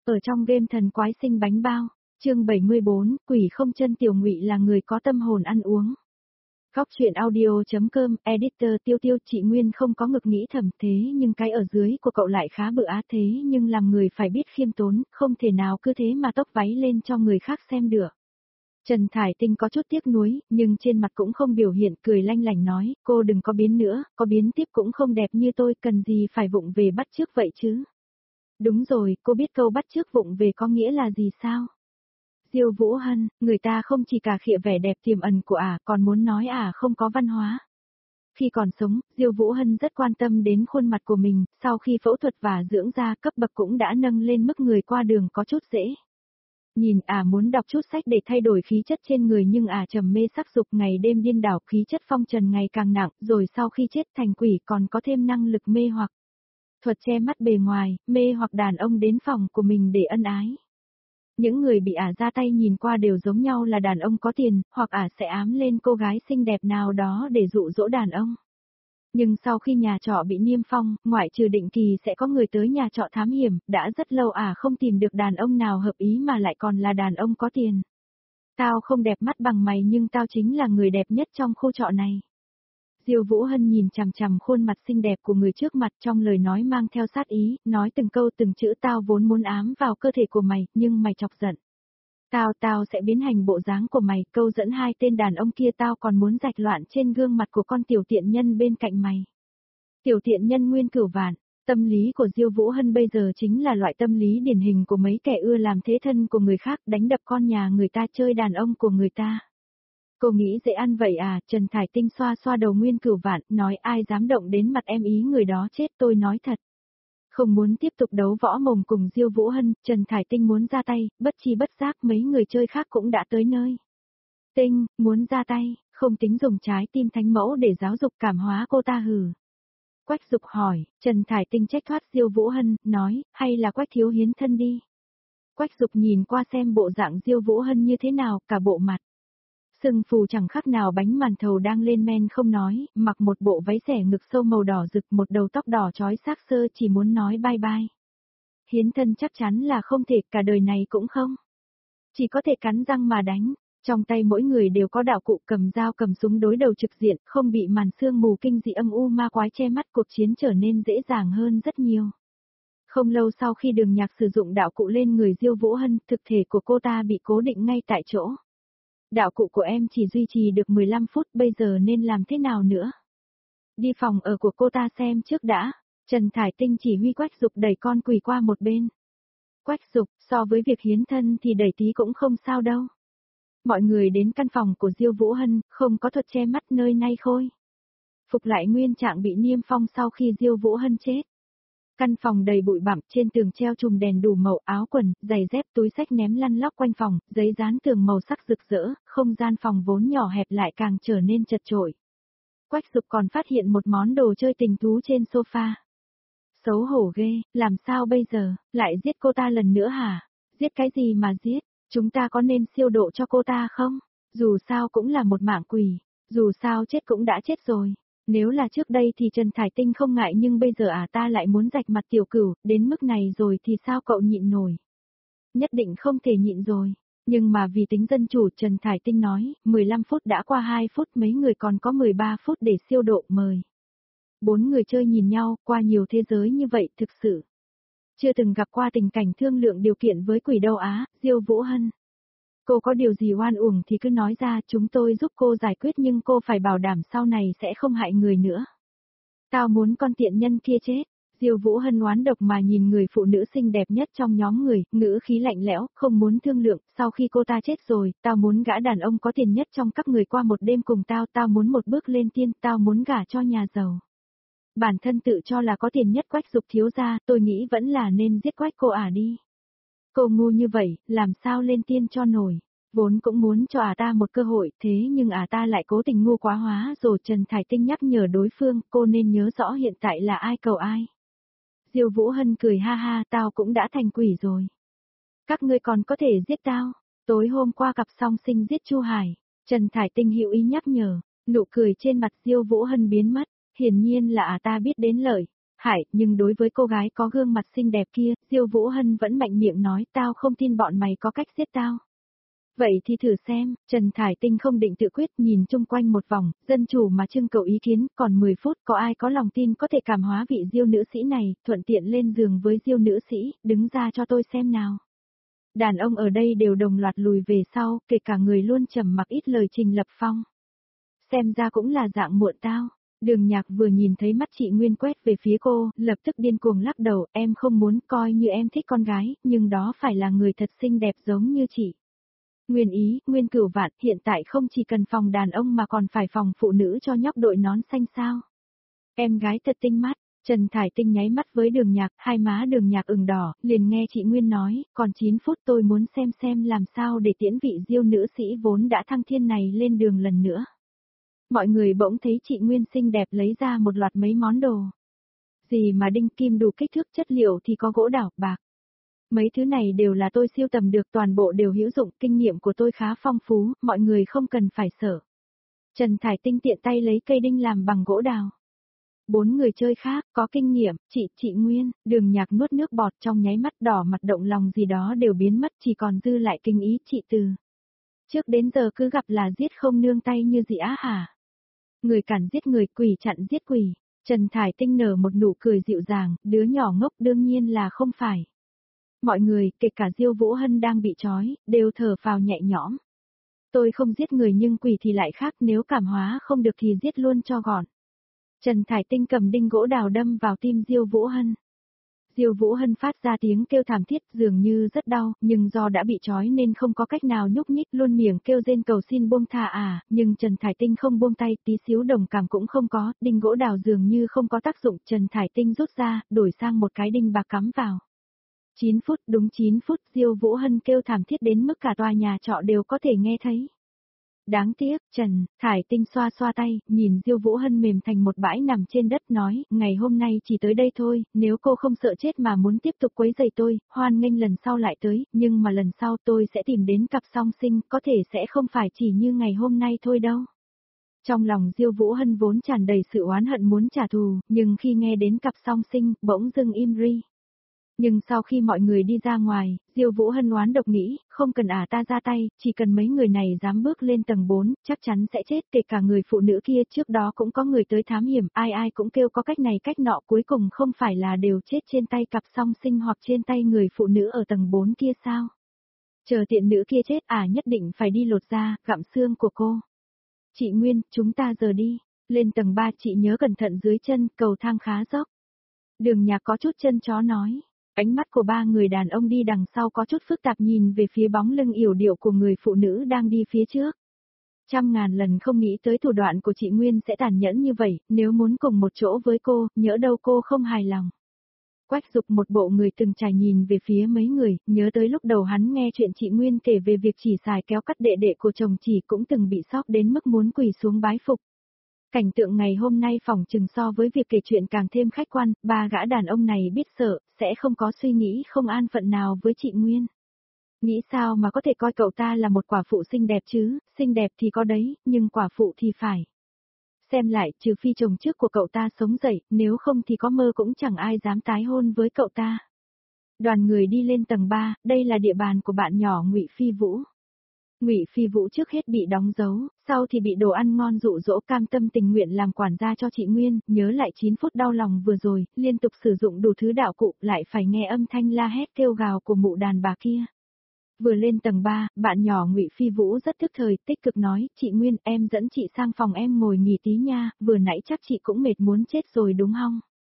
Ở trong game thần quái sinh bánh bao, chương 74, quỷ không chân Tiểu Ngụy là người có tâm hồn ăn uống. Góc truyện audio.com, editor Tiêu Tiêu. Chị Nguyên không có ngực nghĩ thầm thế nhưng cái ở dưới của cậu lại khá bự á, thế nhưng làm người phải biết khiêm tốn, không thể nào cứ thế mà tốc váy lên cho người khác xem được. Trần Thải Tinh có chút tiếc nuối, nhưng trên mặt cũng không biểu hiện, cười lanh lảnh nói, cô đừng có biến nữa, có biến tiếp cũng không đẹp như tôi, cần gì phải vụng về bắt chước vậy chứ. Đúng rồi, cô biết câu bắt chước vụng về có nghĩa là gì sao? Diêu Vũ Hân, người ta không chỉ cả khịa vẻ đẹp tiềm ẩn của còn muốn nói không có văn hóa. Khi còn sống, Diêu Vũ Hân rất quan tâm đến khuôn mặt của mình, sau khi phẫu thuật và dưỡng da cấp bậc cũng đã nâng lên mức người qua đường có chút dễ. Nhìn muốn đọc chút sách để thay đổi khí chất trên người nhưng trầm mê sắc dục ngày đêm điên đảo, khí chất phong trần ngày càng nặng, rồi sau khi chết thành quỷ còn có thêm năng lực mê hoặc. Thuật che mắt bề ngoài, mê hoặc đàn ông đến phòng của mình để ân ái. Những người bị ra tay nhìn qua đều giống nhau là đàn ông có tiền, hoặc sẽ ám lên cô gái xinh đẹp nào đó để dụ dỗ đàn ông. Nhưng sau khi nhà trọ bị niêm phong, ngoại trừ định kỳ sẽ có người tới nhà trọ thám hiểm, đã rất lâu không tìm được đàn ông nào hợp ý mà lại còn là đàn ông có tiền. Tao không đẹp mắt bằng mày nhưng tao chính là người đẹp nhất trong khu trọ này. Diêu Vũ Hân nhìn chằm chằm khuôn mặt xinh đẹp của người trước mặt, trong lời nói mang theo sát ý, nói từng câu từng chữ, tao vốn muốn ám vào cơ thể của mày, nhưng mày chọc giận. Tao sẽ biến hành bộ dáng của mày, câu dẫn hai tên đàn ông kia, tao còn muốn rạch loạn trên gương mặt của con tiểu tiện nhân bên cạnh mày. Tiểu tiện nhân Nguyên Cửu Vạn, tâm lý của Diêu Vũ Hân bây giờ chính là loại tâm lý điển hình của mấy kẻ ưa làm thế thân của người khác, đánh đập con nhà người ta, chơi đàn ông của người ta. Cô nghĩ dễ ăn vậy Trần Thải Tinh xoa xoa đầu Nguyên Cửu Vạn, nói ai dám động đến mặt em ý người đó chết, tôi nói thật. Không muốn tiếp tục đấu võ mồm cùng Diêu Vũ Hân, Trần Thải Tinh muốn ra tay, bất chi bất giác mấy người chơi khác cũng đã tới nơi. Tinh, muốn ra tay, không tính dùng trái tim thánh mẫu để giáo dục cảm hóa cô ta hừ. Quách Dục hỏi, Trần Thải Tinh trách thoát Diêu Vũ Hân, nói, hay là Quách thiếu hiến thân đi. Quách Dục nhìn qua xem bộ dạng Diêu Vũ Hân như thế nào, cả bộ mặt. Sưng phù chẳng khác nào bánh màn thầu đang lên men không nói, mặc một bộ váy xẻ ngực sâu màu đỏ rực, một đầu tóc đỏ chói xác sơ, chỉ muốn nói bye bye. Hiến thân chắc chắn là không thể, cả đời này cũng không. Chỉ có thể cắn răng mà đánh, trong tay mỗi người đều có đạo cụ, cầm dao cầm súng đối đầu trực diện, không bị màn sương mù kinh dị âm u ma quái che mắt, cuộc chiến trở nên dễ dàng hơn rất nhiều. Không lâu sau khi Đường Nhạc sử dụng đạo cụ lên người Diêu Vũ Hân, thực thể của cô ta bị cố định ngay tại chỗ. Đạo cụ của em chỉ duy trì được 15 phút, bây giờ nên làm thế nào nữa? Đi phòng ở của cô ta xem trước đã. Trần Thải Tinh chỉ huy Quách Dục đẩy con quỷ qua một bên. Quách Dục, so với việc hiến thân thì đẩy tí cũng không sao đâu. Mọi người đến căn phòng của Diêu Vũ Hân, không có thuật che mắt nơi nay khôi. Phục lại nguyên trạng bị niêm phong sau khi Diêu Vũ Hân chết. Căn phòng đầy bụi bặm, trên tường treo chùm đèn đủ màu, áo quần, giày dép, túi xách ném lăn lóc quanh phòng, giấy dán tường màu sắc rực rỡ, không gian phòng vốn nhỏ hẹp lại càng trở nên chật chội. Quách Dục còn phát hiện một món đồ chơi tình thú trên sofa. Xấu hổ ghê, làm sao bây giờ, lại giết cô ta lần nữa hả? Giết cái gì mà giết, chúng ta có nên siêu độ cho cô ta không? Dù sao cũng là một mạng quỷ, dù sao chết cũng đã chết rồi. Nếu là trước đây thì Trần Thải Tinh không ngại nhưng bây giờ ta lại muốn rạch mặt Tiểu Cửu, đến mức này rồi thì sao cậu nhịn nổi? Nhất định không thể nhịn rồi. Nhưng mà vì tính dân chủ, Trần Thải Tinh nói, 15 phút đã qua 2 phút, mấy người còn có 13 phút để siêu độ, mời. 4 người chơi nhìn nhau, qua nhiều thế giới như vậy thực sự. Chưa từng gặp qua tình cảnh thương lượng điều kiện với quỷ đâu Diêu Vũ Hân. Cô có điều gì oan uổng thì cứ nói ra, chúng tôi giúp cô giải quyết nhưng cô phải bảo đảm sau này sẽ không hại người nữa. Tao muốn con tiện nhân kia chết. Diêu Vũ Hân oán độc mà nhìn người phụ nữ xinh đẹp nhất trong nhóm người, ngữ khí lạnh lẽo, không muốn thương lượng, sau khi cô ta chết rồi, tao muốn gã đàn ông có tiền nhất trong các người qua một đêm cùng tao muốn một bước lên tiên, tao muốn gả cho nhà giàu. Bản thân tự cho là có tiền nhất Quách Dục thiếu gia, tôi nghĩ vẫn là nên giết Quách cô đi. Cô ngu như vậy, làm sao lên tiên cho nổi. Vốn cũng muốn cho ta một cơ hội, thế nhưng ta lại cố tình ngu quá hóa rồi. Trần Thải Tinh nhắc nhở đối phương, cô nên nhớ rõ hiện tại là ai cầu ai. Diêu Vũ Hân cười ha ha, tao cũng đã thành quỷ rồi. Các ngươi còn có thể giết tao. Tối hôm qua cặp song sinh giết Chu Hải. Trần Thải Tinh hữu ý nhắc nhở, nụ cười trên mặt Diêu Vũ Hân biến mất, hiển nhiên là ta biết đến lợi. Hại, nhưng đối với cô gái có gương mặt xinh đẹp kia, Diêu Vũ Hân vẫn mạnh miệng nói tao không tin bọn mày có cách giết tao. Vậy thì thử xem, Trần Thải Tinh không định tự quyết nhìn chung quanh một vòng, dân chủ mà trưng cầu ý kiến, còn 10 phút có ai có lòng tin có thể cảm hóa vị Diêu nữ sĩ này, thuận tiện lên giường với Diêu nữ sĩ, đứng ra cho tôi xem nào. Đàn ông ở đây đều đồng loạt lùi về sau, kể cả người luôn trầm mặc ít lời Trình Lập Phong. Xem ra cũng là dạng muộn tao. Đường Nhạc vừa nhìn thấy mắt chị Nguyên quét về phía cô, lập tức điên cuồng lắc đầu, em không muốn coi như em thích con gái, nhưng đó phải là người thật xinh đẹp giống như chị. Nguyên ý, Nguyên Cửu Vạn, hiện tại không chỉ cần phòng đàn ông mà còn phải phòng phụ nữ cho nhóc đội nón xanh sao. Em gái thật tinh mắt, Trần Thải Tinh nháy mắt với Đường Nhạc, hai má Đường Nhạc ửng đỏ, liền nghe chị Nguyên nói, còn 9 phút tôi muốn xem làm sao để tiễn vị Diêu nữ sĩ vốn đã thăng thiên này lên đường lần nữa. Mọi người bỗng thấy chị Nguyên xinh đẹp lấy ra một loạt mấy món đồ. Gì mà đinh kim đủ kích thước chất liệu thì có gỗ đào, bạc. Mấy thứ này đều là tôi siêu tầm được, toàn bộ đều hữu dụng, kinh nghiệm của tôi khá phong phú, mọi người không cần phải sợ. Trần Thải Tinh tiện tay lấy cây đinh làm bằng gỗ đào. 4 người chơi khác, có kinh nghiệm, chị Nguyên, Đường Nhạc nuốt nước bọt trong nháy mắt đỏ mặt động lòng gì đó đều biến mất, chỉ còn dư lại kinh ý chị Từ. Trước đến giờ cứ gặp là giết không nương tay như gì á hả? Người cản giết người, quỷ chặn giết quỷ. Trần Thải Tinh nở một nụ cười dịu dàng, đứa nhỏ ngốc đương nhiên là không phải. Mọi người, kể cả Diêu Vũ Hân đang bị trói, đều thở phào nhẹ nhõm. Tôi không giết người nhưng quỷ thì lại khác, nếu cảm hóa không được thì giết luôn cho gọn. Trần Thải Tinh cầm đinh gỗ đào đâm vào tim Diêu Vũ Hân. Diêu Vũ Hân phát ra tiếng kêu thảm thiết dường như rất đau, nhưng do đã bị trói nên không có cách nào nhúc nhích, luôn miệng kêu rên cầu xin buông tha nhưng Trần Thải Tinh không buông tay, tí xíu đồng cảm cũng không có, đinh gỗ đào dường như không có tác dụng, Trần Thải Tinh rút ra, đổi sang một cái đinh bạc cắm vào. 9 phút, đúng 9 phút, Diêu Vũ Hân kêu thảm thiết đến mức cả tòa nhà trọ đều có thể nghe thấy. Đáng tiếc, Trần Thải Tinh xoa xoa tay, nhìn Diêu Vũ Hân mềm thành một bãi nằm trên đất nói, ngày hôm nay chỉ tới đây thôi, nếu cô không sợ chết mà muốn tiếp tục quấy rầy tôi, hoan nghênh lần sau lại tới, nhưng mà lần sau tôi sẽ tìm đến cặp song sinh, có thể sẽ không phải chỉ như ngày hôm nay thôi đâu. Trong lòng Diêu Vũ Hân vốn tràn đầy sự oán hận muốn trả thù, nhưng khi nghe đến cặp song sinh, bỗng dưng im ri. Nhưng sau khi mọi người đi ra ngoài, Diêu Vũ Hân oán độc nghĩ, không cần ta ra tay, chỉ cần mấy người này dám bước lên tầng 4, chắc chắn sẽ chết, kể cả người phụ nữ kia trước đó cũng có người tới thám hiểm, ai cũng kêu có cách này cách nọ, cuối cùng không phải là đều chết trên tay cặp song sinh hoặc trên tay người phụ nữ ở tầng 4 kia sao? Chờ tiện nữ kia chết nhất định phải đi lột da, gặm xương của cô. Chị Nguyên, chúng ta giờ đi, lên tầng 3 chị nhớ cẩn thận dưới chân, cầu thang khá dốc. Đường Nhạc có chút chân chó nói. Ánh mắt của ba người đàn ông đi đằng sau có chút phức tạp nhìn về phía bóng lưng yểu điệu của người phụ nữ đang đi phía trước. Trăm ngàn lần không nghĩ tới thủ đoạn của chị Nguyên sẽ tàn nhẫn như vậy, nếu muốn cùng một chỗ với cô, nhỡ đâu cô không hài lòng. Quách Dục một bộ người từng trải nhìn về phía mấy người, nhớ tới lúc đầu hắn nghe chuyện chị Nguyên kể về việc chỉ xài kéo cắt đệ đệ của chồng chỉ cũng từng bị sốc đến mức muốn quỳ xuống bái phục. Cảnh tượng ngày hôm nay phỏng chừng so với việc kể chuyện càng thêm khách quan, ba gã đàn ông này biết sợ, sẽ không có suy nghĩ không an phận nào với chị Nguyên. Nghĩ sao mà có thể coi cậu ta là một quả phụ xinh đẹp chứ, xinh đẹp thì có đấy, nhưng quả phụ thì phải. Xem lại, trừ phi chồng trước của cậu ta sống dậy, nếu không thì có mơ cũng chẳng ai dám tái hôn với cậu ta. Đoàn người đi lên tầng 3, đây là địa bàn của bạn nhỏ Ngụy Phi Vũ. Ngụy Phi Vũ trước hết bị đóng dấu, sau thì bị đồ ăn ngon dụ dỗ, cam tâm tình nguyện làm quản gia cho chị Nguyên, nhớ lại 9 phút đau lòng vừa rồi, liên tục sử dụng đủ thứ đạo cụ, lại phải nghe âm thanh la hét kêu gào của mụ đàn bà kia. Vừa lên tầng 3, bạn nhỏ Ngụy Phi Vũ rất tức thời, tích cực nói, chị Nguyên, em dẫn chị sang phòng em ngồi nghỉ tí nha, vừa nãy chắc chị cũng mệt muốn chết rồi đúng không?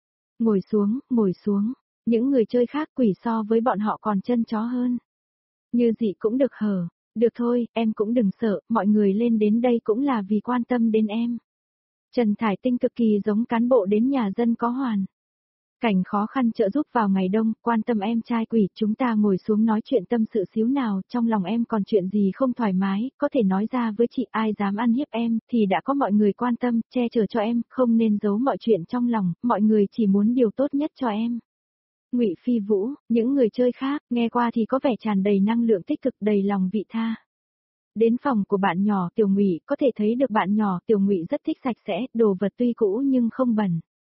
Ngồi xuống, những người chơi khác quỷ so với bọn họ còn chân chó hơn. Như gì cũng được hở. Được thôi, em cũng đừng sợ, mọi người lên đến đây cũng là vì quan tâm đến em. Trần Thải Tinh cực kỳ giống cán bộ đến nhà dân có hoàn. Cảnh khó khăn trợ giúp vào ngày đông, quan tâm em trai quỷ, chúng ta ngồi xuống nói chuyện tâm sự xíu nào, trong lòng em còn chuyện gì không thoải mái, có thể nói ra với chị, ai dám ăn hiếp em, thì đã có mọi người quan tâm, che chở cho em, không nên giấu mọi chuyện trong lòng, mọi người chỉ muốn điều tốt nhất cho em. Ngụy Phi Vũ, những người chơi khác, nghe qua thì có vẻ tràn đầy năng lượng tích cực, đầy lòng vị tha. Đến phòng của bạn nhỏ Tiểu Ngụy, có thể thấy được bạn nhỏ Tiểu Ngụy rất thích sạch sẽ, đồ vật tuy cũ nhưng không bẩn.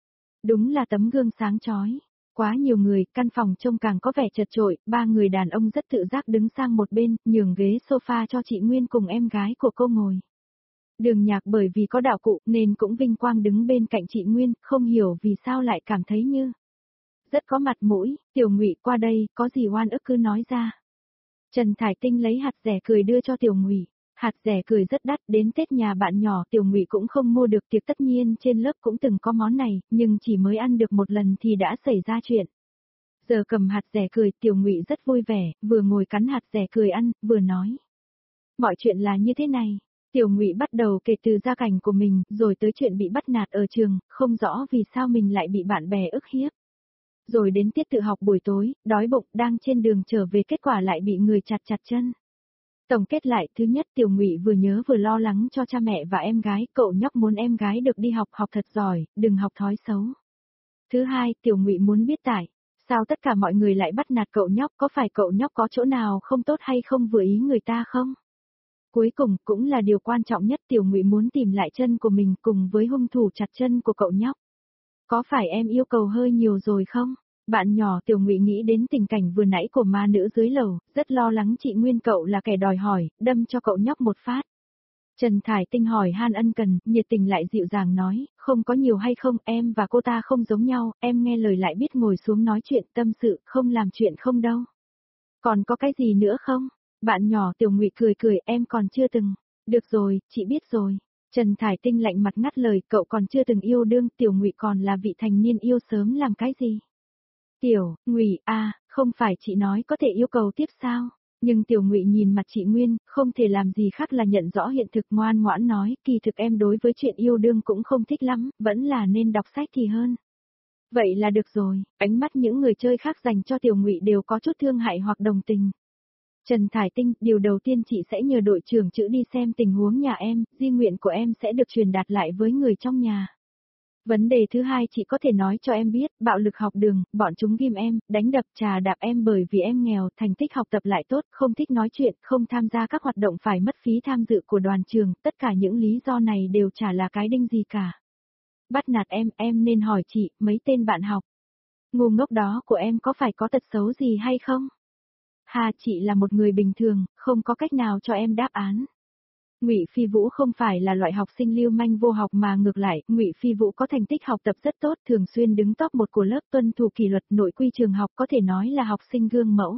Đúng là tấm gương sáng chói. Quá nhiều người, căn phòng trông càng có vẻ chật chội, ba người đàn ông rất tự giác đứng sang một bên, nhường ghế sofa cho chị Nguyên cùng em gái của cô ngồi. Đường Nhạc bởi vì có đạo cụ nên cũng vinh quang đứng bên cạnh chị Nguyên, không hiểu vì sao lại cảm thấy như rất có mặt mũi. Tiểu Ngụy qua đây, có gì oan ức cứ nói ra. Trần Thải Tinh lấy hạt dẻ cười đưa cho Tiểu Ngụy. Hạt dẻ cười rất đắt, đến Tết nhà bạn nhỏ Tiểu Ngụy cũng không mua được, tiệc tất nhiên trên lớp cũng từng có món này, nhưng chỉ mới ăn được một lần thì đã xảy ra chuyện. Giờ cầm hạt dẻ cười, Tiểu Ngụy rất vui vẻ, vừa ngồi cắn hạt dẻ cười ăn, vừa nói. Mọi chuyện là như thế này. Tiểu Ngụy bắt đầu kể từ gia cảnh của mình, rồi tới chuyện bị bắt nạt ở trường, không rõ vì sao mình lại bị bạn bè ức hiếp. Rồi đến tiết tự học buổi tối, đói bụng, đang trên đường trở về kết quả lại bị người chặt chân. Tổng kết lại, thứ nhất Tiểu Ngụy vừa nhớ vừa lo lắng cho cha mẹ và em gái, cậu nhóc muốn em gái được đi học, học thật giỏi, đừng học thói xấu. Thứ hai, Tiểu Ngụy muốn biết tại sao tất cả mọi người lại bắt nạt cậu nhóc, có phải cậu nhóc có chỗ nào không tốt hay không vừa ý người ta không? Cuối cùng, cũng là điều quan trọng nhất, Tiểu Ngụy muốn tìm lại chân của mình cùng với hung thủ chặt chân của cậu nhóc. Có phải em yêu cầu hơi nhiều rồi không? Bạn nhỏ Tiểu Ngụy nghĩ đến tình cảnh vừa nãy của ma nữ dưới lầu, rất lo lắng chị Nguyên cậu là kẻ đòi hỏi, đâm cho cậu nhóc một phát. Trần Thải Tinh hỏi han ân cần, nhiệt tình lại dịu dàng nói, không có nhiều hay không, em và cô ta không giống nhau, em nghe lời lại biết ngồi xuống nói chuyện tâm sự, không làm chuyện không đâu. Còn có cái gì nữa không? Bạn nhỏ Tiểu Ngụy cười cười, em còn chưa từng. Được rồi, chị biết rồi. Trần Thải Tinh lạnh mặt ngắt lời, cậu còn chưa từng yêu đương, Tiểu Ngụy còn là vị thành niên yêu sớm làm cái gì? Tiểu Ngụy không phải chị nói có thể yêu cầu tiếp sao? Nhưng Tiểu Ngụy nhìn mặt chị Nguyên, không thể làm gì khác là nhận rõ hiện thực, ngoan ngoãn nói, kỳ thực em đối với chuyện yêu đương cũng không thích lắm, vẫn là nên đọc sách thì hơn. Vậy là được rồi, ánh mắt những người chơi khác dành cho Tiểu Ngụy đều có chút thương hại hoặc đồng tình. Trần Thải Tinh, điều đầu tiên chị sẽ nhờ đội trưởng chữ đi xem tình huống nhà em, di nguyện của em sẽ được truyền đạt lại với người trong nhà. Vấn đề thứ hai chị có thể nói cho em biết, bạo lực học đường, bọn chúng ghim em, đánh đập trà đạp em bởi vì em nghèo, thành tích học tập lại tốt, không thích nói chuyện, không tham gia các hoạt động phải mất phí tham dự của đoàn trường, tất cả những lý do này đều chả là cái đinh gì cả. Bắt nạt em nên hỏi chị, mấy tên bạn học. Ngu ngốc đó của em có phải có tật xấu gì hay không? Hà, chị là một người bình thường, không có cách nào cho em đáp án. Ngụy Phi Vũ không phải là loại học sinh lưu manh vô học mà ngược lại, Ngụy Phi Vũ có thành tích học tập rất tốt, thường xuyên đứng top 1 của lớp, tuân thủ kỷ luật, nội quy trường học, có thể nói là học sinh gương mẫu.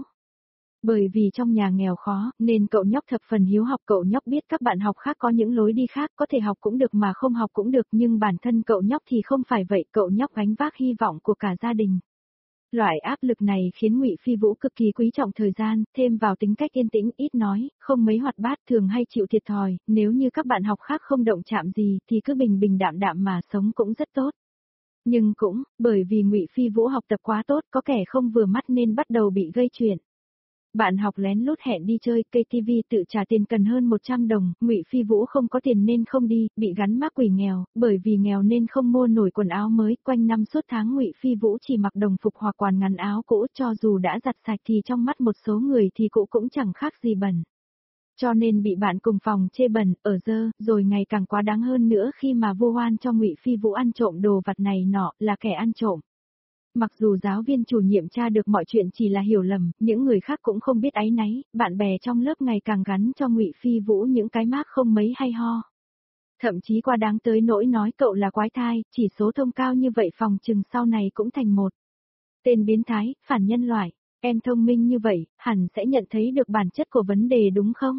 Bởi vì trong nhà nghèo khó, nên cậu nhóc thập phần hiếu học, cậu nhóc biết các bạn học khác có những lối đi khác, có thể học cũng được mà không học cũng được, nhưng bản thân cậu nhóc thì không phải vậy, cậu nhóc gánh vác hy vọng của cả gia đình. Loại áp lực này khiến Ngụy Phi Vũ cực kỳ quý trọng thời gian, thêm vào tính cách yên tĩnh, ít nói, không mấy hoạt bát, thường hay chịu thiệt thòi, nếu như các bạn học khác không động chạm gì thì cứ bình bình đạm đạm mà sống cũng rất tốt. Nhưng cũng, bởi vì Ngụy Phi Vũ học tập quá tốt, có kẻ không vừa mắt nên bắt đầu bị gây chuyện. Bạn học lén lút hẹn đi chơi, KTV tự trả tiền cần hơn 100 đồng, Ngụy Phi Vũ không có tiền nên không đi, bị gắn mác quỷ nghèo, bởi vì nghèo nên không mua nổi quần áo mới, quanh năm suốt tháng Ngụy Phi Vũ chỉ mặc đồng phục hoặc quần ngắn áo cũ, cho dù đã giặt sạch thì trong mắt một số người thì cũ cũng chẳng khác gì bẩn. Cho nên bị bạn cùng phòng chê bẩn, ở dơ, rồi ngày càng quá đáng hơn nữa khi mà vu oan cho Ngụy Phi Vũ ăn trộm đồ vặt này nọ, là kẻ ăn trộm. Mặc dù giáo viên chủ nhiệm tra được mọi chuyện chỉ là hiểu lầm, những người khác cũng không biết áy náy, bạn bè trong lớp ngày càng gắn cho Ngụy Phi Vũ những cái mác không mấy hay ho. Thậm chí qua đáng tới nỗi nói cậu là quái thai, chỉ số thông cao như vậy phòng chừng sau này cũng thành một tên biến thái, phản nhân loại. Em thông minh như vậy, hẳn sẽ nhận thấy được bản chất của vấn đề đúng không?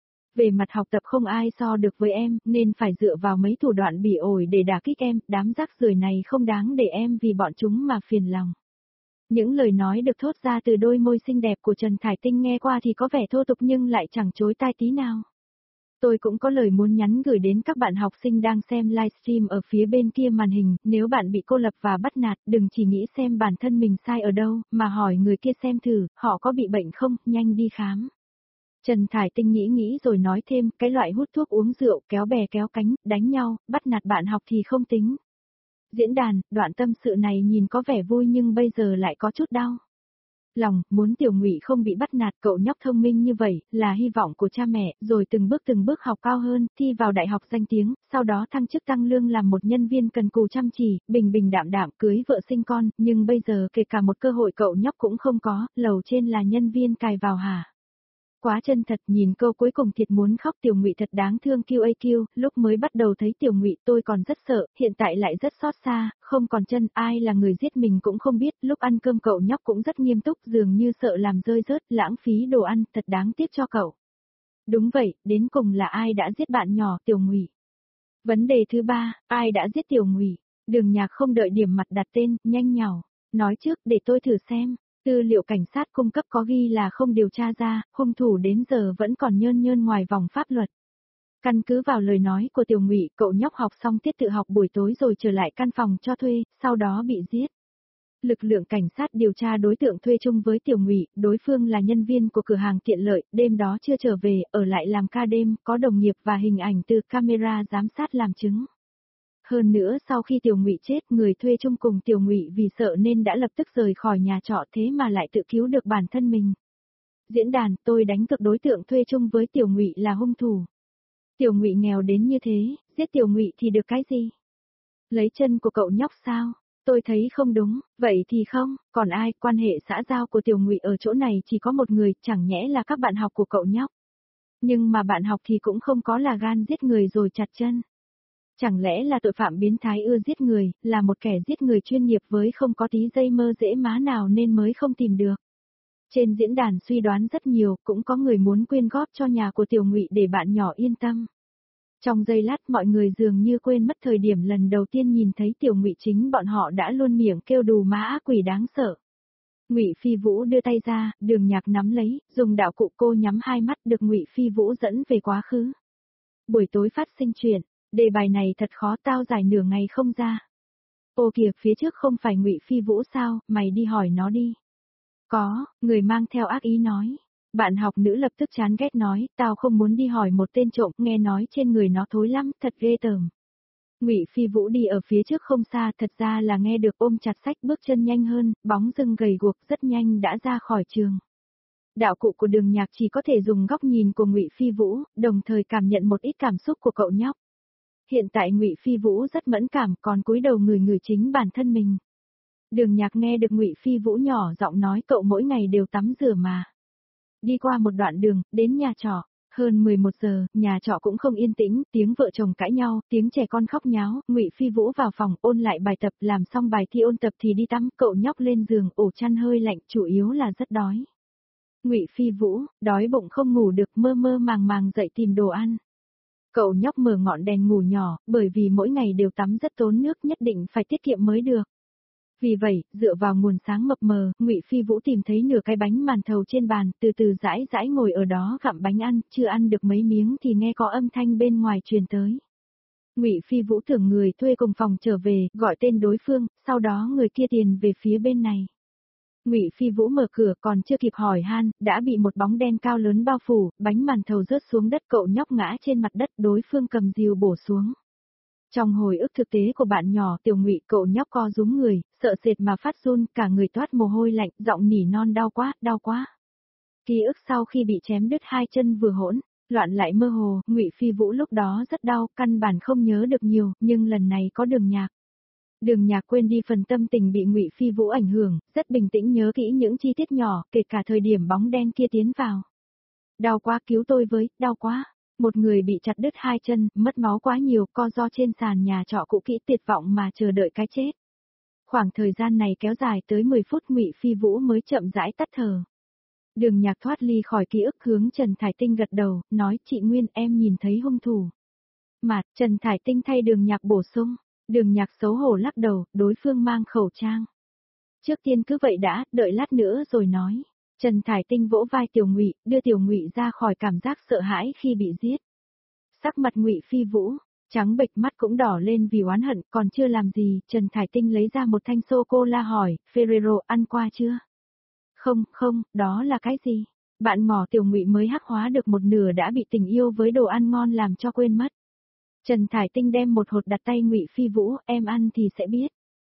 Về mặt học tập không ai so được với em, nên phải dựa vào mấy thủ đoạn bỉ ổi để đả kích em, đám rác rưởi này không đáng để em vì bọn chúng mà phiền lòng. Những lời nói được thốt ra từ đôi môi xinh đẹp của Trần Thải Tinh nghe qua thì có vẻ thô tục nhưng lại chẳng chối tai tí nào. Tôi cũng có lời muốn nhắn gửi đến các bạn học sinh đang xem livestream ở phía bên kia màn hình, nếu bạn bị cô lập và bắt nạt, đừng chỉ nghĩ xem bản thân mình sai ở đâu, mà hỏi người kia xem thử, họ có bị bệnh không, nhanh đi khám. Trần Thải Tinh nghĩ rồi nói thêm, cái loại hút thuốc uống rượu, kéo bè kéo cánh, đánh nhau, bắt nạt bạn học thì không tính. Diễn đàn, đoạn tâm sự này nhìn có vẻ vui nhưng bây giờ lại có chút đau. Lòng, muốn Tiểu Ngụy không bị bắt nạt, cậu nhóc thông minh như vậy, là hy vọng của cha mẹ, rồi từng bước học cao hơn, thi vào đại học danh tiếng, sau đó thăng chức tăng lương làm một nhân viên cần cù chăm chỉ, bình bình đạm đạm cưới vợ sinh con, nhưng bây giờ kể cả một cơ hội cậu nhóc cũng không có, lầu trên là nhân viên cài vào hả? Quá chân thật, nhìn câu cuối cùng thiệt muốn khóc. Tiểu Ngụy thật đáng thương QAQ, lúc mới bắt đầu thấy Tiểu Ngụy tôi còn rất sợ, hiện tại lại rất xót xa, không còn chân, ai là người giết mình cũng không biết, lúc ăn cơm cậu nhóc cũng rất nghiêm túc, dường như sợ làm rơi rớt, lãng phí đồ ăn, thật đáng tiếc cho cậu. Đúng vậy, đến cùng là ai đã giết bạn nhỏ Tiểu Ngụy? Vấn đề thứ ba, ai đã giết Tiểu Ngụy? Đường Nhạc không đợi điểm mặt đặt tên, nhanh nhảu, nói trước để tôi thử xem. Tư liệu cảnh sát cung cấp có ghi là không điều tra ra, hung thủ đến giờ vẫn còn nhơn nhơn ngoài vòng pháp luật. Căn cứ vào lời nói của Tiểu Ngụy, cậu nhóc học xong tiết tự học buổi tối rồi trở lại căn phòng cho thuê, sau đó bị giết. Lực lượng cảnh sát điều tra đối tượng thuê chung với Tiểu Ngụy, đối phương là nhân viên của cửa hàng tiện lợi, đêm đó chưa trở về, ở lại làm ca đêm, có đồng nghiệp và hình ảnh từ camera giám sát làm chứng. Hơn nữa sau khi Tiểu Ngụy chết, người thuê chung cùng Tiểu Ngụy vì sợ nên đã lập tức rời khỏi nhà trọ, thế mà lại tự cứu được bản thân mình. Diễn đàn, tôi đánh cược đối tượng thuê chung với Tiểu Ngụy là hung thủ. Tiểu Ngụy nghèo đến như thế, giết Tiểu Ngụy thì được cái gì? Lấy chân của cậu nhóc sao? Tôi thấy không đúng, vậy thì không, còn ai? Quan hệ xã giao của Tiểu Ngụy ở chỗ này chỉ có một người, chẳng nhẽ là các bạn học của cậu nhóc. Nhưng mà bạn học thì cũng không có là gan giết người rồi chặt chân. Chẳng lẽ là tội phạm biến thái ưa giết người, là một kẻ giết người chuyên nghiệp với không có tí dây mơ dễ má nào nên mới không tìm được. Trên diễn đàn suy đoán rất nhiều, cũng có người muốn quyên góp cho nhà của Tiểu Ngụy để bạn nhỏ yên tâm. Trong giây lát mọi người dường như quên mất thời điểm lần đầu tiên nhìn thấy Tiểu Ngụy, chính bọn họ đã luôn miệng kêu đù má ác quỷ đáng sợ. Ngụy Phi Vũ đưa tay ra, Đường Nhạc nắm lấy, dùng đạo cụ cô nhắm hai mắt, được Ngụy Phi Vũ dẫn về quá khứ. Buổi tối phát sinh chuyện, đề bài này thật khó, tao giải nửa ngày không ra. Ô kìa, phía trước không phải Ngụy Phi Vũ sao, mày đi hỏi nó đi. Có, người mang theo ác ý nói. Bạn học nữ lập tức chán ghét nói, tao không muốn đi hỏi một tên trộm, nghe nói trên người nó thối lắm, thật ghê tởm. Ngụy Phi Vũ đi ở phía trước không xa, thật ra là nghe được, ôm chặt sách, bước chân nhanh hơn, bóng dưng gầy guộc rất nhanh đã ra khỏi trường. Đạo cụ của Đường Nhạc chỉ có thể dùng góc nhìn của Ngụy Phi Vũ, đồng thời cảm nhận một ít cảm xúc của cậu nhóc. Hiện tại Ngụy Phi Vũ rất mẫn cảm, còn cúi đầu người chính bản thân mình. Đường Nhạc nghe được Ngụy Phi Vũ nhỏ giọng nói, cậu mỗi ngày đều tắm rửa mà. Đi qua một đoạn đường, đến nhà trọ. Hơn 11 giờ, nhà trọ cũng không yên tĩnh, tiếng vợ chồng cãi nhau, tiếng trẻ con khóc nháo. Ngụy Phi Vũ vào phòng ôn lại bài tập, làm xong bài thi ôn tập thì đi tắm. Cậu nhóc lên giường, ổ chăn hơi lạnh, chủ yếu là rất đói. Ngụy Phi Vũ, đói bụng không ngủ được, mơ mơ màng màng dậy tìm đồ ăn. Cậu nhóc mở ngọn đèn ngủ nhỏ, bởi vì mỗi ngày đều tắm rất tốn nước, nhất định phải tiết kiệm mới được. Vì vậy, dựa vào nguồn sáng mập mờ, Ngụy Phi Vũ tìm thấy nửa cái bánh màn thầu trên bàn, từ từ rãi rãi ngồi ở đó gặm bánh ăn, chưa ăn được mấy miếng thì nghe có âm thanh bên ngoài truyền tới. Ngụy Phi Vũ tưởng người thuê cùng phòng trở về, gọi tên đối phương, sau đó người kia tiền về phía bên này. Ngụy Phi Vũ mở cửa, còn chưa kịp hỏi han, đã bị một bóng đen cao lớn bao phủ, bánh màn thầu rớt xuống đất, cậu nhóc ngã trên mặt đất, đối phương cầm rìu bổ xuống. Trong hồi ức thực tế của bạn nhỏ Tiểu Ngụy, cậu nhóc co rúm người, sợ sệt mà phát run, cả người toát mồ hôi lạnh, giọng nỉ non, đau quá, đau quá. Ký ức sau khi bị chém đứt hai chân vừa hỗn loạn lại mơ hồ, Ngụy Phi Vũ lúc đó rất đau, căn bản không nhớ được nhiều, nhưng lần này có Đường Nhạc. Đường Nhạc quên đi phần tâm tình bị Ngụy Phi Vũ ảnh hưởng, rất bình tĩnh nhớ kỹ những chi tiết nhỏ, kể cả thời điểm bóng đen kia tiến vào. Đau quá, cứu tôi với, đau quá. Một người bị chặt đứt hai chân, mất máu quá nhiều, co ro trên sàn nhà trọ cũ kỹ, tuyệt vọng mà chờ đợi cái chết. Khoảng thời gian này kéo dài tới 10 phút, Ngụy Phi Vũ mới chậm rãi tắt thở. Đường Nhạc thoát ly khỏi ký ức, hướng Trần Thải Tinh gật đầu, nói, chị Nguyên, em nhìn thấy hung thủ. Mạt, Trần Thải Tinh thay Đường Nhạc bổ sung. Đường Nhạc xấu hổ lắc đầu, đối phương mang khẩu trang. Trước tiên cứ vậy đã, đợi lát nữa rồi nói. Trần Thải Tinh vỗ vai Tiểu Ngụy, đưa Tiểu Ngụy ra khỏi cảm giác sợ hãi khi bị giết. Sắc mặt Ngụy Phi Vũ trắng bệch, mắt cũng đỏ lên vì oán hận, còn chưa làm gì, Trần Thải Tinh lấy ra một thanh sô-cô-la hỏi, Ferrero ăn qua chưa? Không, không, đó là cái gì? Bạn ngỏ Tiểu Ngụy mới hắc hóa được một nửa đã bị tình yêu với đồ ăn ngon làm cho quên mất. Trần Thải Tinh đem một hột đặt tay Ngụy Phi Vũ, em ăn thì sẽ biết.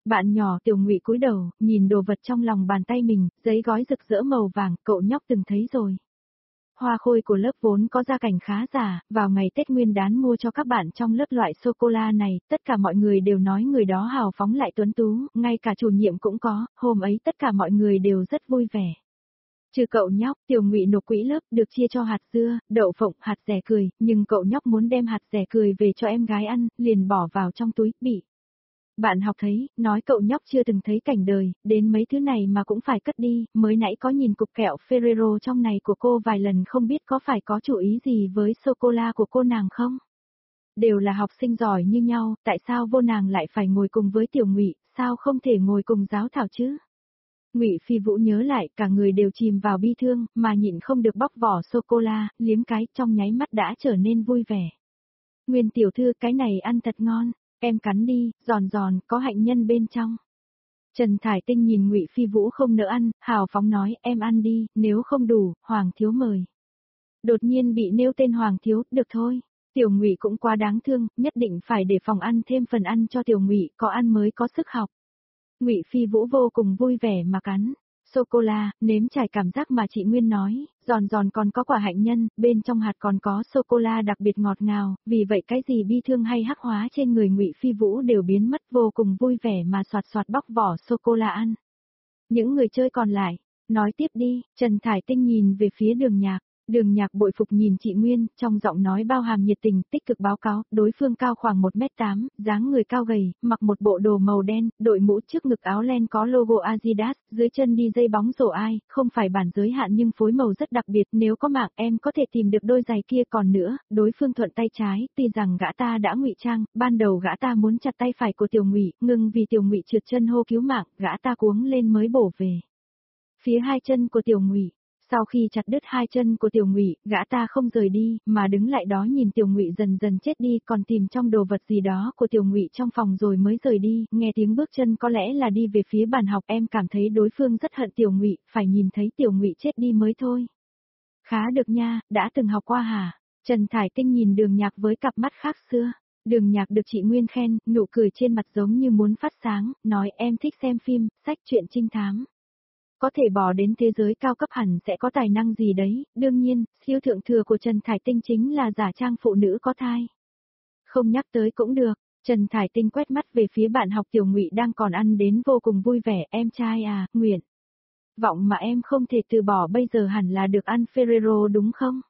Bạn nhỏ Tiểu Ngụy cúi đầu, nhìn đồ vật trong lòng bàn tay mình, giấy gói rực rỡ màu vàng, cậu nhóc từng thấy rồi. Hoa khôi của lớp vốn có gia cảnh khá giả, vào ngày Tết Nguyên đán mua cho các bạn trong lớp loại sô-cô-la này, tất cả mọi người đều nói người đó hào phóng lại tuấn tú, ngay cả chủ nhiệm cũng có, hôm ấy tất cả mọi người đều rất vui vẻ. Trừ cậu nhóc, Tiểu Ngụy nộp quỹ lớp được chia cho hạt dưa, đậu phộng, hạt dẻ cười, nhưng cậu nhóc muốn đem hạt dẻ cười về cho em gái ăn, liền bỏ vào trong túi, bị bạn học thấy, nói cậu nhóc chưa từng thấy cảnh đời, đến mấy thứ này mà cũng phải cất đi, mới nãy có nhìn cục kẹo Ferrero trong này của cô vài lần không biết có phải có chủ ý gì với sô-cô-la của cô nàng không? Đều là học sinh giỏi như nhau, tại sao vô nàng lại phải ngồi cùng với Tiểu Ngụy, sao không thể ngồi cùng giáo thảo chứ? Ngụy Phi Vũ nhớ lại, cả người đều chìm vào bi thương, mà nhịn không được bóc vỏ sô-cô-la, liếm cái, trong nháy mắt đã trở nên vui vẻ. Nguyên tiểu thư, cái này ăn thật ngon. Em cắn đi, giòn giòn, có hạnh nhân bên trong. Trần Thải Tinh nhìn Ngụy Phi Vũ không nỡ ăn, hào phóng nói, em ăn đi, nếu không đủ, Hoàng thiếu mời. Đột nhiên bị nêu tên Hoàng thiếu, được thôi. Tiểu Ngụy cũng quá đáng thương, nhất định phải để phòng ăn thêm phần ăn cho Tiểu Ngụy, có ăn mới có sức học. Ngụy Phi Vũ vô cùng vui vẻ mà cắn. Sô-cô-la, nếm trải cảm giác mà chị Nguyên nói, giòn giòn còn có quả hạnh nhân, bên trong hạt còn có sô-cô-la đặc biệt ngọt ngào, vì vậy cái gì bi thương hay hắc hóa trên người Ngụy Phi Vũ đều biến mất, vô cùng vui vẻ mà soạt soạt bóc vỏ sô-cô-la ăn. Những người chơi còn lại, nói tiếp đi, Trần Thải Tinh nhìn về phía Đường Nhạc. Đường Nhạc bội phục nhìn chị Nguyên, trong giọng nói bao hàm nhiệt tình, tích cực báo cáo, đối phương cao khoảng 1m8, dáng người cao gầy, mặc một bộ đồ màu đen, đội mũ trước ngực áo len có logo Adidas, dưới chân đi dây bóng rổ ai, không phải bản giới hạn nhưng phối màu rất đặc biệt, nếu có mạng em có thể tìm được đôi giày kia. Còn nữa, đối phương thuận tay trái, tuy rằng gã ta đã ngụy trang, ban đầu gã ta muốn chặt tay phải của Tiểu Ngụy, ngừng vì Tiểu Ngụy trượt chân hô cứu mạng, gã ta cuống lên mới bổ về phía hai chân của Tiểu Ngụy. Sau khi chặt đứt hai chân của Tiểu Ngụy, gã ta không rời đi, mà đứng lại đó nhìn Tiểu Ngụy dần dần chết đi, còn tìm trong đồ vật gì đó của Tiểu Ngụy trong phòng rồi mới rời đi, nghe tiếng bước chân có lẽ là đi về phía bàn học, em cảm thấy đối phương rất hận Tiểu Ngụy, phải nhìn thấy Tiểu Ngụy chết đi mới thôi. Khá được nha, đã từng học qua hả? Trần Thải Tinh nhìn Đường Nhạc với cặp mắt khác xưa. Đường Nhạc được chị Nguyên khen, nụ cười trên mặt giống như muốn phát sáng, nói em thích xem phim, sách truyện trinh thám. Có thể bỏ đến thế giới cao cấp hẳn sẽ có tài năng gì đấy, đương nhiên, siêu thượng thừa của Trần Thải Tinh chính là giả trang phụ nữ có thai. Không nhắc tới cũng được, Trần Thải Tinh quét mắt về phía bạn học Tiểu Ngụy đang còn ăn đến vô cùng vui vẻ, em trai à, nguyện vọng mà em không thể từ bỏ bây giờ hẳn là được ăn Ferrero đúng không?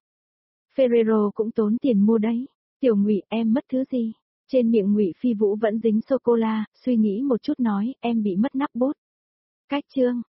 Ferrero cũng tốn tiền mua đấy. Tiểu Ngụy, em mất thứ gì? Trên miệng Ngụy Phi Vũ vẫn dính sô-cô-la, suy nghĩ một chút nói, em bị mất nắp bút. Cách chương